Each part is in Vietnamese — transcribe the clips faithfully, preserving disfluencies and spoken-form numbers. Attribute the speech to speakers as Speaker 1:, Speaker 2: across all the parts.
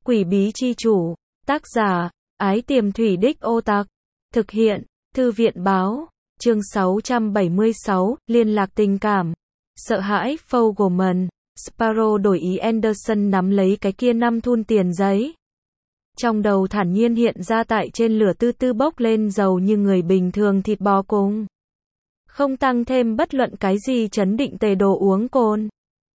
Speaker 1: Quỷ bí chi chủ. Tác giả, Ái Tiềm Thủy Đích Ô Tặc. Thực hiện, Thư viện báo. Chương sáu trăm bảy mươi sáu, liên lạc tình cảm. Sợ hãi, Fogelman. Sparrow đổi ý Anderson nắm lấy cái kia năm thun tiền giấy. Trong đầu thản nhiên hiện ra tại trên lửa tư tư bốc lên dầu như người bình thường thịt bò cùng. Không tăng thêm bất luận cái gì chấn định tề đồ uống cồn.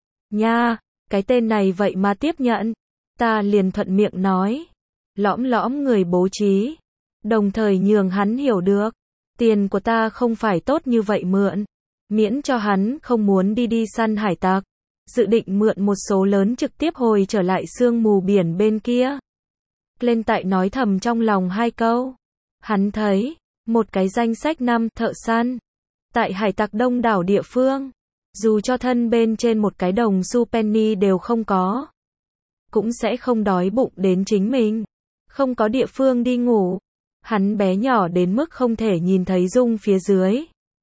Speaker 1: Nha, cái tên này vậy mà tiếp nhận. Ta liền thuận miệng nói. Lõm lõm người bố trí. Đồng thời nhường hắn hiểu được. Tiền của ta không phải tốt như vậy mượn. Miễn cho hắn không muốn đi đi săn hải tặc. Dự định mượn một số lớn trực tiếp hồi trở lại sương mù biển bên kia. Lên tại nói thầm trong lòng hai câu. Hắn thấy, một cái danh sách năm thợ săn. Tại hải tặc đông đảo địa phương. Dù cho thân bên trên một cái đồng xu penny đều không có. Cũng sẽ không đói bụng đến chính mình. Không có địa phương đi ngủ. Hắn bé nhỏ đến mức không thể nhìn thấy dung phía dưới.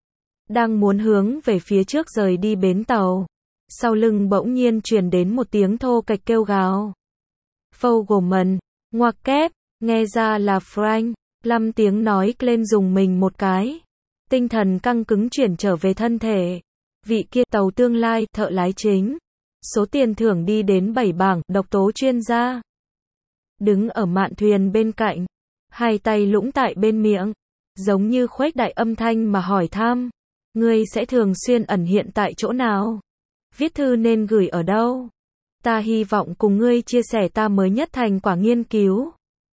Speaker 1: Đang muốn hướng về phía trước rời đi bến tàu. Sau lưng bỗng nhiên truyền đến một tiếng thô kệch kêu gào. Fogelman, ngoặc kép, nghe ra là Frank. Lăm tiếng nói lên dùng mình một cái. Tinh thần căng cứng chuyển trở về thân thể. Vị kia tàu tương lai, thợ lái chính. Số tiền thưởng đi đến bảy bảng, độc tố chuyên gia. Đứng ở mạn thuyền bên cạnh. Hai tay lũng tại bên miệng. Giống như khuếch đại âm thanh mà hỏi thăm. Ngươi sẽ thường xuyên ẩn hiện tại chỗ nào? Viết thư nên gửi ở đâu? Ta hy vọng cùng ngươi chia sẻ ta mới nhất thành quả nghiên cứu.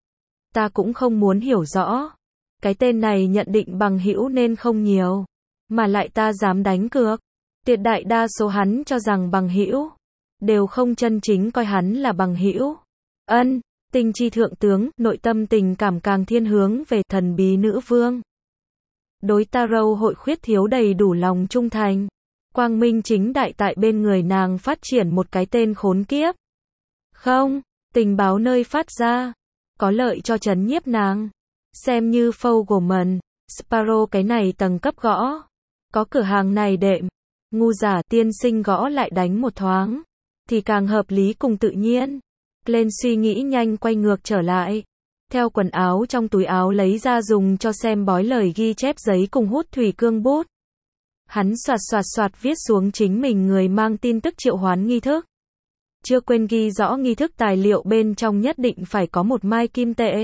Speaker 1: Ta cũng không muốn hiểu rõ. Cái tên này nhận định bằng hữu nên không nhiều. Mà lại ta dám đánh cược. Tuyệt đại đa số hắn cho rằng bằng hữu. Đều không chân chính coi hắn là bằng hữu. Ân, tình chi thượng tướng, nội tâm tình cảm càng thiên hướng về thần bí nữ vương. Đối Tarot hội khuyết thiếu đầy đủ lòng trung thành. Quang minh chính đại tại bên người nàng phát triển một cái tên khốn kiếp. Không, tình báo nơi phát ra. Có lợi cho trấn nhiếp nàng. Xem như Fogelman, Sparrow cái này tầng cấp gõ. Có cửa hàng này đệm. Ngu giả tiên sinh gõ lại đánh một thoáng. Thì càng hợp lý cùng tự nhiên. Lên suy nghĩ nhanh quay ngược trở lại. Theo quần áo trong túi áo lấy ra dùng cho xem bói lời ghi chép giấy cùng hút thủy cương bút. Hắn soạt soạt soạt viết xuống chính mình người mang tin tức triệu hoán nghi thức. Chưa quên ghi rõ nghi thức tài liệu bên trong nhất định phải có một mai kim tệ.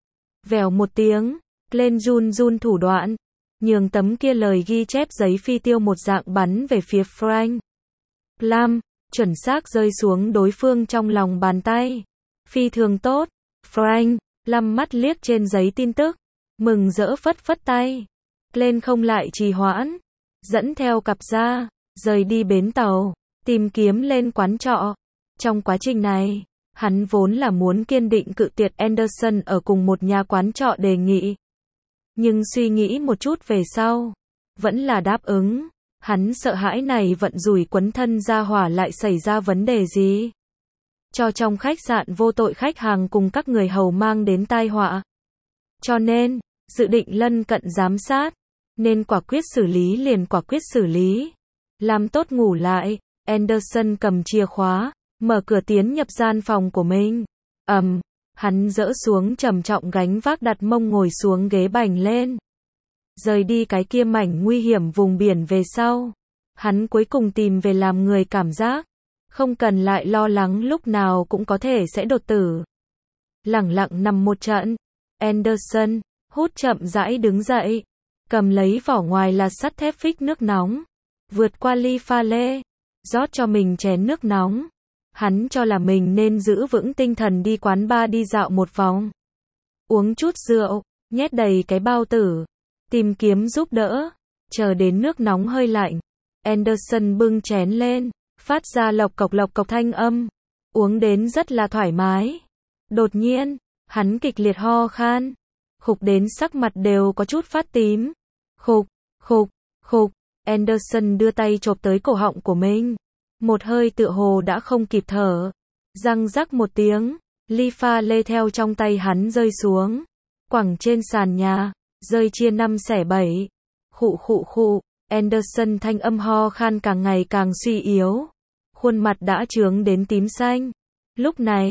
Speaker 1: Vèo một tiếng, lên run run thủ đoạn. Nhường tấm kia lời ghi chép giấy phi tiêu một dạng bắn về phía Frank. Plam, chuẩn xác rơi xuống đối phương trong lòng bàn tay. Phi thường tốt. Frank, lăm mắt liếc trên giấy tin tức. Mừng rỡ phất phất tay. Lên không lại trì hoãn. Dẫn theo cặp ra, rời đi bến tàu, tìm kiếm lên quán trọ. Trong quá trình này, hắn vốn là muốn kiên định cự tuyệt Anderson ở cùng một nhà quán trọ đề nghị. Nhưng suy nghĩ một chút về sau, vẫn là đáp ứng. Hắn sợ hãi này vận rủi quấn thân ra hỏa lại xảy ra vấn đề gì. Cho trong khách sạn vô tội khách hàng cùng các người hầu mang đến tai họa. Cho nên, dự định lân cận giám sát. Nên quả quyết xử lý liền quả quyết xử lý. Làm tốt ngủ lại, Anderson cầm chìa khóa, mở cửa tiến nhập gian phòng của mình. Ầm, um, hắn dỡ xuống trầm trọng gánh vác đặt mông ngồi xuống ghế bành lên. Rời đi cái kia mảnh nguy hiểm vùng biển về sau. Hắn cuối cùng tìm về làm người cảm giác. Không cần lại lo lắng lúc nào cũng có thể sẽ đột tử. Lẳng lặng nằm một trận. Anderson, hút chậm rãi đứng dậy. Cầm lấy vỏ ngoài là sắt thép phích nước nóng. Vượt qua ly pha lê. Rót cho mình chén nước nóng. Hắn cho là mình nên giữ vững tinh thần đi quán bar đi dạo một vòng. Uống chút rượu, nhét đầy cái bao tử. Tìm kiếm giúp đỡ. Chờ đến nước nóng hơi lạnh. Anderson bưng chén lên. Phát ra lộc cộc lộc cộc thanh âm. Uống đến rất là thoải mái. Đột nhiên, hắn kịch liệt ho khan. Khục đến sắc mặt đều có chút phát tím. Khục, khục, khục. Anderson đưa tay chộp tới cổ họng của mình. Một hơi tựa hồ đã không kịp thở. Răng rắc một tiếng. Ly pha lê theo trong tay hắn rơi xuống. Quẳng trên sàn nhà. Rơi chia năm xẻ bảy. Khụ khụ khụ. Anderson thanh âm ho khan càng ngày càng suy yếu. Khuôn mặt đã trướng đến tím xanh. Lúc này,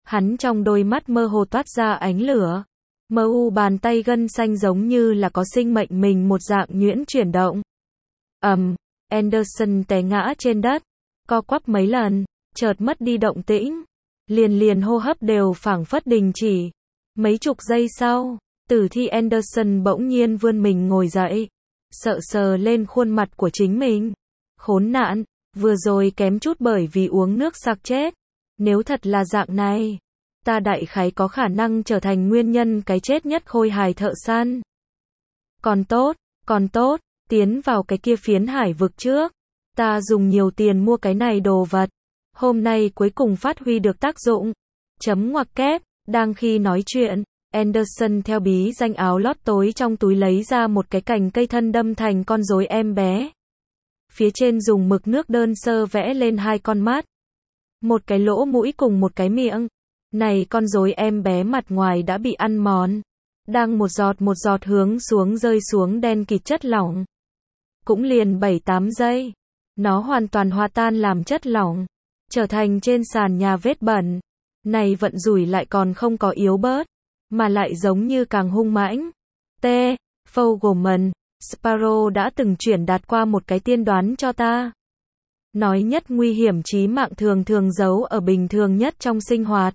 Speaker 1: Hắn trong đôi mắt mơ hồ toát ra ánh lửa. Mờ u bàn tay gân xanh giống như là có sinh mệnh mình một dạng nhuyễn chuyển động. Ầm, um, Anderson té ngã trên đất, co quắp mấy lần, chợt mất đi động tĩnh. Liền liền hô hấp đều phảng phất đình chỉ. Mấy chục giây sau, tử thi Anderson bỗng nhiên vươn mình ngồi dậy, sợ sờ lên khuôn mặt của chính mình. Khốn nạn, vừa rồi kém chút bởi vì uống nước sặc chết. Nếu thật là dạng này, ta đại khái có khả năng trở thành nguyên nhân cái chết nhất khôi hài thợ săn. Còn tốt, còn tốt, tiến vào cái kia phiến hải vực trước. Ta dùng nhiều tiền mua cái này đồ vật. Hôm nay cuối cùng phát huy được tác dụng. Chấm ngoặc kép, đang khi nói chuyện, Anderson theo bí danh áo lót tối trong túi lấy ra một cái cành cây thân đâm thành con rối em bé. Phía trên dùng mực nước đơn sơ vẽ lên hai con mắt. Một cái lỗ mũi cùng một cái miệng. Này con rối em bé mặt ngoài đã bị ăn mòn. Đang một giọt một giọt hướng xuống rơi xuống đen kịt chất lỏng. Cũng liền bảy tám giây. Nó hoàn toàn hòa tan làm chất lỏng. Trở thành trên sàn nhà vết bẩn. Này vận rủi lại còn không có yếu bớt. Mà lại giống như càng hung mãnh. T. Fogelman, Sparrow đã từng chuyển đạt qua một cái tiên đoán cho ta. Nói nhất nguy hiểm chí mạng thường thường giấu ở bình thường nhất trong sinh hoạt.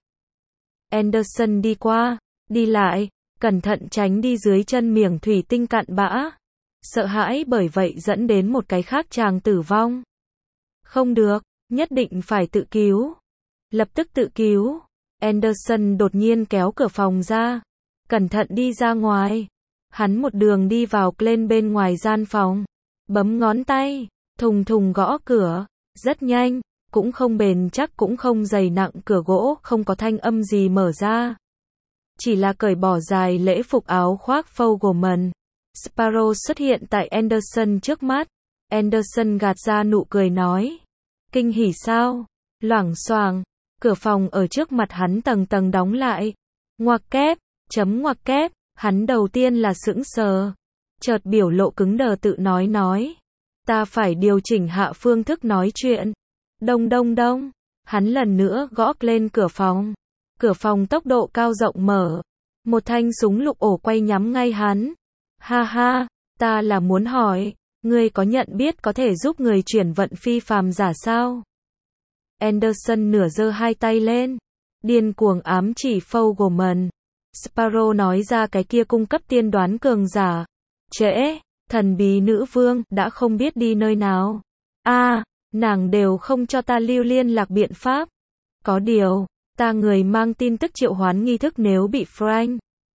Speaker 1: Anderson đi qua, đi lại, cẩn thận tránh đi dưới chân miệng thủy tinh cặn bã. Sợ hãi bởi vậy dẫn đến một cái khác chàng tử vong. Không được, nhất định phải tự cứu. Lập tức tự cứu. Anderson đột nhiên kéo cửa phòng ra. Cẩn thận đi ra ngoài. Hắn một đường đi vào lên bên ngoài gian phòng. Bấm ngón tay, thùng thùng gõ cửa. Rất nhanh, cũng không bền chắc cũng không dày nặng, cửa gỗ không có thanh âm gì mở ra. Chỉ là cởi bỏ dài lễ phục áo khoác Fogelman. Sparrow xuất hiện tại Anderson trước mắt. Anderson gạt ra nụ cười nói. Kinh hỉ sao? Loảng xoảng, cửa phòng ở trước mặt hắn tầng tầng đóng lại. Ngoặc kép, chấm ngoặc kép, hắn đầu tiên là sững sờ. Chợt biểu lộ cứng đờ tự nói nói. Ta phải điều chỉnh hạ phương thức nói chuyện. Đông đông đông, hắn lần nữa gõ lên cửa phòng. Cửa phòng tốc độ cao rộng mở. Một thanh súng lục ổ quay nhắm ngay hắn. Ha ha, ta là muốn hỏi, ngươi có nhận biết có thể giúp người chuyển vận phi phàm giả sao? Anderson nửa giơ hai tay lên, điên cuồng ám chỉ Fogelman. Sparrow nói ra cái kia cung cấp tiên đoán cường giả. Trễ, thần bí nữ vương đã không biết đi nơi nào. A, à, nàng đều không cho ta lưu liên lạc biện pháp. Có điều, ta người mang tin tức triệu hoán nghi thức nếu bị Frank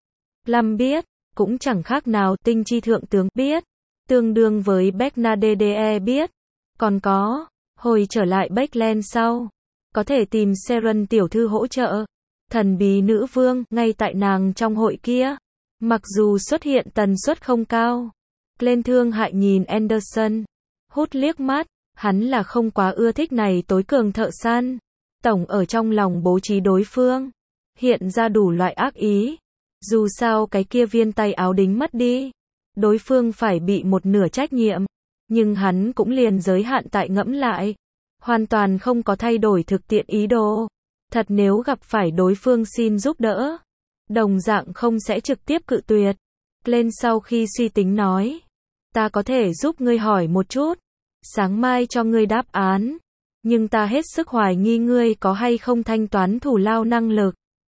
Speaker 1: Lam biết, cũng chẳng khác nào tinh chi thượng tướng biết, tương đương với Bernadette biết. Còn có, hồi trở lại Backland sau, có thể tìm Seren tiểu thư hỗ trợ. Thần bí nữ vương, ngay tại nàng trong hội kia. Mặc dù xuất hiện tần suất không cao. Glenn thương hại nhìn Anderson. Hút liếc mắt, hắn là không quá ưa thích này tối cường thợ săn. Tổng ở trong lòng bố trí đối phương. Hiện ra đủ loại ác ý. Dù sao cái kia viên tay áo đính mất đi. Đối phương phải bị một nửa trách nhiệm. Nhưng hắn cũng liền giới hạn tại ngẫm lại. Hoàn toàn không có thay đổi thực tiễn ý đồ. Thật nếu gặp phải đối phương xin giúp đỡ. Đồng dạng không sẽ trực tiếp cự tuyệt. Lên sau khi suy tính nói. Ta có thể giúp ngươi hỏi một chút. Sáng mai cho ngươi đáp án. Nhưng ta hết sức hoài nghi ngươi có hay không thanh toán thủ lao năng lực.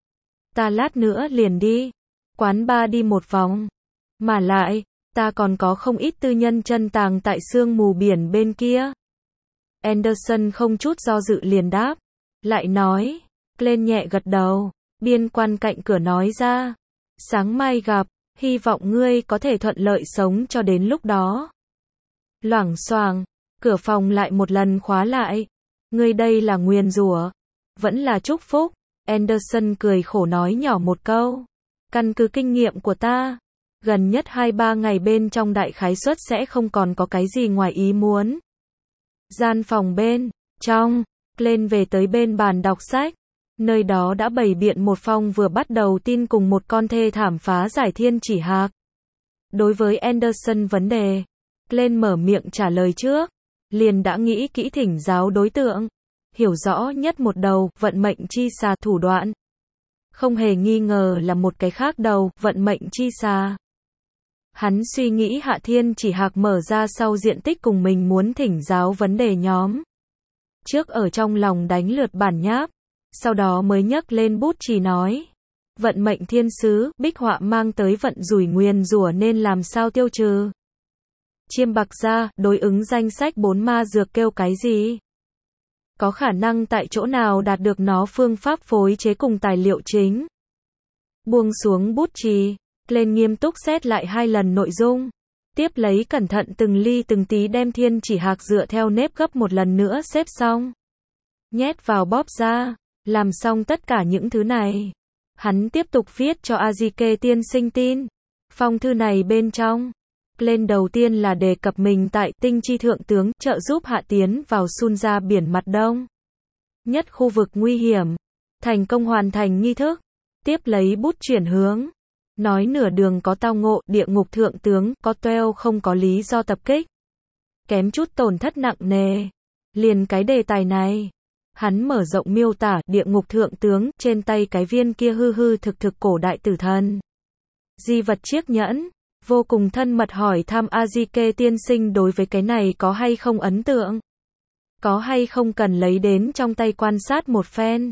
Speaker 1: Ta lát nữa liền đi. Quán bar đi một vòng. Mà lại, ta còn có không ít tư nhân chân tàng tại sương mù biển bên kia. Anderson không chút do dự liền đáp. Lại nói. Lên nhẹ gật đầu. Biên quan cạnh cửa nói ra. Sáng mai gặp. Hy vọng ngươi có thể thuận lợi sống cho đến lúc đó. Loảng xoảng, cửa phòng lại một lần khóa lại. Ngươi đây là nguyền rủa, vẫn là chúc phúc. Anderson cười khổ nói nhỏ một câu. Căn cứ kinh nghiệm của ta, gần nhất hai ba ngày bên trong đại khái suất sẽ không còn có cái gì ngoài ý muốn. Gian phòng bên trong, lên về tới bên bàn đọc sách. Nơi đó đã bày biện một phong vừa bắt đầu tin cùng một con thê thảm phá giải thiên chỉ hạc. Đối với Anderson vấn đề, lên mở miệng trả lời trước, liền đã nghĩ kỹ thỉnh giáo đối tượng, hiểu rõ nhất một đầu vận mệnh chi xà thủ đoạn, Không hề nghi ngờ là một cái khác đầu, vận mệnh chi xà. Hắn suy nghĩ Hạ Thiên Chỉ Hạc mở ra sau diện tích cùng mình muốn thỉnh giáo vấn đề nhóm. Trước ở trong lòng đánh lượt bản nháp, sau đó mới nhấc lên bút chì nói. Vận mệnh thiên sứ, bích họa mang tới vận rủi nguyền rủa nên làm sao tiêu trừ? Chiêm Bạc Gia, đối ứng danh sách bốn ma dược kêu cái gì? Có khả năng tại chỗ nào đạt được nó phương pháp phối chế cùng tài liệu chính? Buông xuống bút chì, lên nghiêm túc xét lại hai lần nội dung. Tiếp lấy cẩn thận từng ly từng tí đem Thiên Chỉ Hạc dựa theo nếp gấp một lần nữa xếp xong. Nhét vào bóp ra, làm xong tất cả những thứ này. Hắn tiếp tục viết cho Azike tiên sinh tin. Phong thư này bên trong, lên đầu tiên là đề cập mình tại tinh chi thượng tướng, trợ giúp Hạ tiến vào Sun ra biển mặt đông. Nhất khu vực nguy hiểm, thành công hoàn thành nghi thức. Tiếp lấy bút chuyển hướng. Nói nửa đường có tao ngộ, địa ngục thượng tướng, có toeo không có lý do tập kích. Kém chút tổn thất nặng nề. Liền cái đề tài này. Hắn mở rộng miêu tả, địa ngục thượng tướng, trên tay cái viên kia hư hư thực thực cổ đại tử thần. Di vật chiếc nhẫn, vô cùng thân mật hỏi thăm Azike tiên sinh đối với cái này có hay không ấn tượng. Có hay không cần lấy đến trong tay quan sát một phen.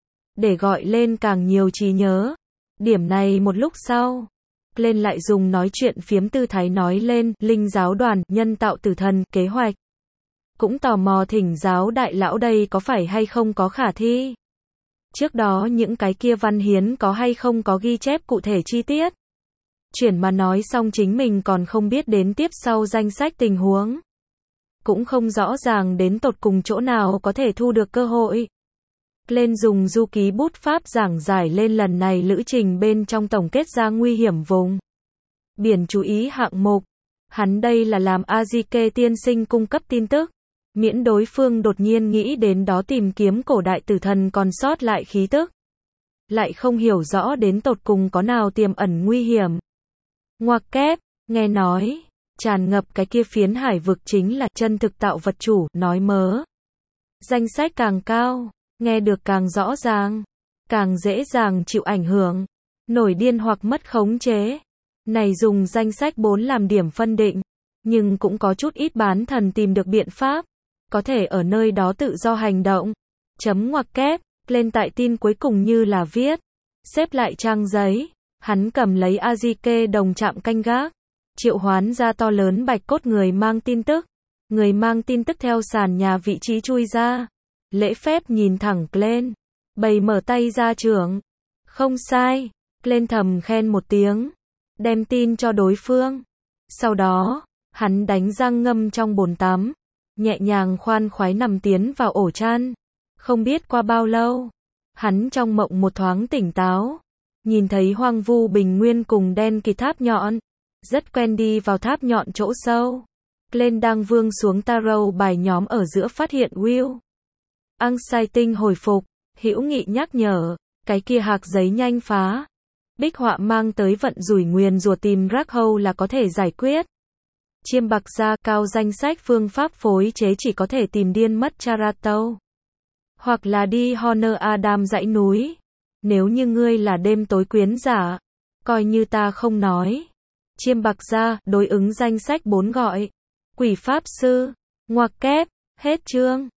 Speaker 1: Để gọi lên càng nhiều trí nhớ. Điểm này một lúc sau, lên lại dùng nói chuyện phiếm tư thái nói lên, linh giáo đoàn, nhân tạo tử thần, kế hoạch. Cũng tò mò thỉnh giáo đại lão đây có phải hay không có khả thi. Trước đó những cái kia văn hiến có hay không có ghi chép cụ thể chi tiết. Chuyển mà nói xong chính mình còn không biết đến tiếp sau danh sách tình huống. Cũng không rõ ràng đến tột cùng chỗ nào có thể thu được cơ hội. Lên dùng du ký bút pháp giảng giải lên lần này lữ trình bên trong tổng kết ra nguy hiểm vùng. Biển chú ý hạng mục. Hắn đây là làm Azike tiên sinh cung cấp tin tức. Miễn đối phương đột nhiên nghĩ đến đó tìm kiếm cổ đại tử thần còn sót lại khí tức. Lại không hiểu rõ đến tột cùng có nào tiềm ẩn nguy hiểm. Ngoặc kép, nghe nói, tràn ngập cái kia phiến hải vực chính là chân thực tạo vật chủ, nói mớ. Danh sách càng cao, nghe được càng rõ ràng, càng dễ dàng chịu ảnh hưởng, nổi điên hoặc mất khống chế. Này dùng danh sách bốn làm điểm phân định, nhưng cũng có chút ít bán thần tìm được biện pháp, có thể ở nơi đó tự do hành động. Chấm ngoặc kép, lên tại tin cuối cùng như là viết, xếp lại trang giấy, hắn cầm lấy Azike đồng chạm canh gác, triệu hoán ra to lớn bạch cốt người mang tin tức, người mang tin tức theo sàn nhà vị trí chui ra, lễ phép nhìn thẳng lên, bày mở tay ra trưởng, không sai, lên thầm khen một tiếng, đem tin cho đối phương, sau đó, hắn đánh răng ngâm trong bồn tắm, nhẹ nhàng khoan khoái nằm tiến vào ổ chăn, không biết qua bao lâu, hắn trong mộng một thoáng tỉnh táo, nhìn thấy hoang vu bình nguyên cùng đen kịt tháp nhọn, rất quen đi vào tháp nhọn chỗ sâu, lên đang vương xuống tarot bài nhóm ở giữa phát hiện Will. Anxiety hồi phục, hữu nghị nhắc nhở, cái kia hạc giấy nhanh phá. Bích họa mang tới vận rủi nguyền rủa tìm rác hâu là có thể giải quyết. Chiêm Bạc Gia cao danh sách phương pháp phối chế chỉ có thể tìm điên mất Charato. Hoặc là đi Honor Adam dãy núi. Nếu như ngươi là đêm tối quyến giả, coi như ta không nói. Chiêm Bạc Gia, đối ứng danh sách bốn gọi. Quỷ Pháp Sư, ngoặc kép, hết chương.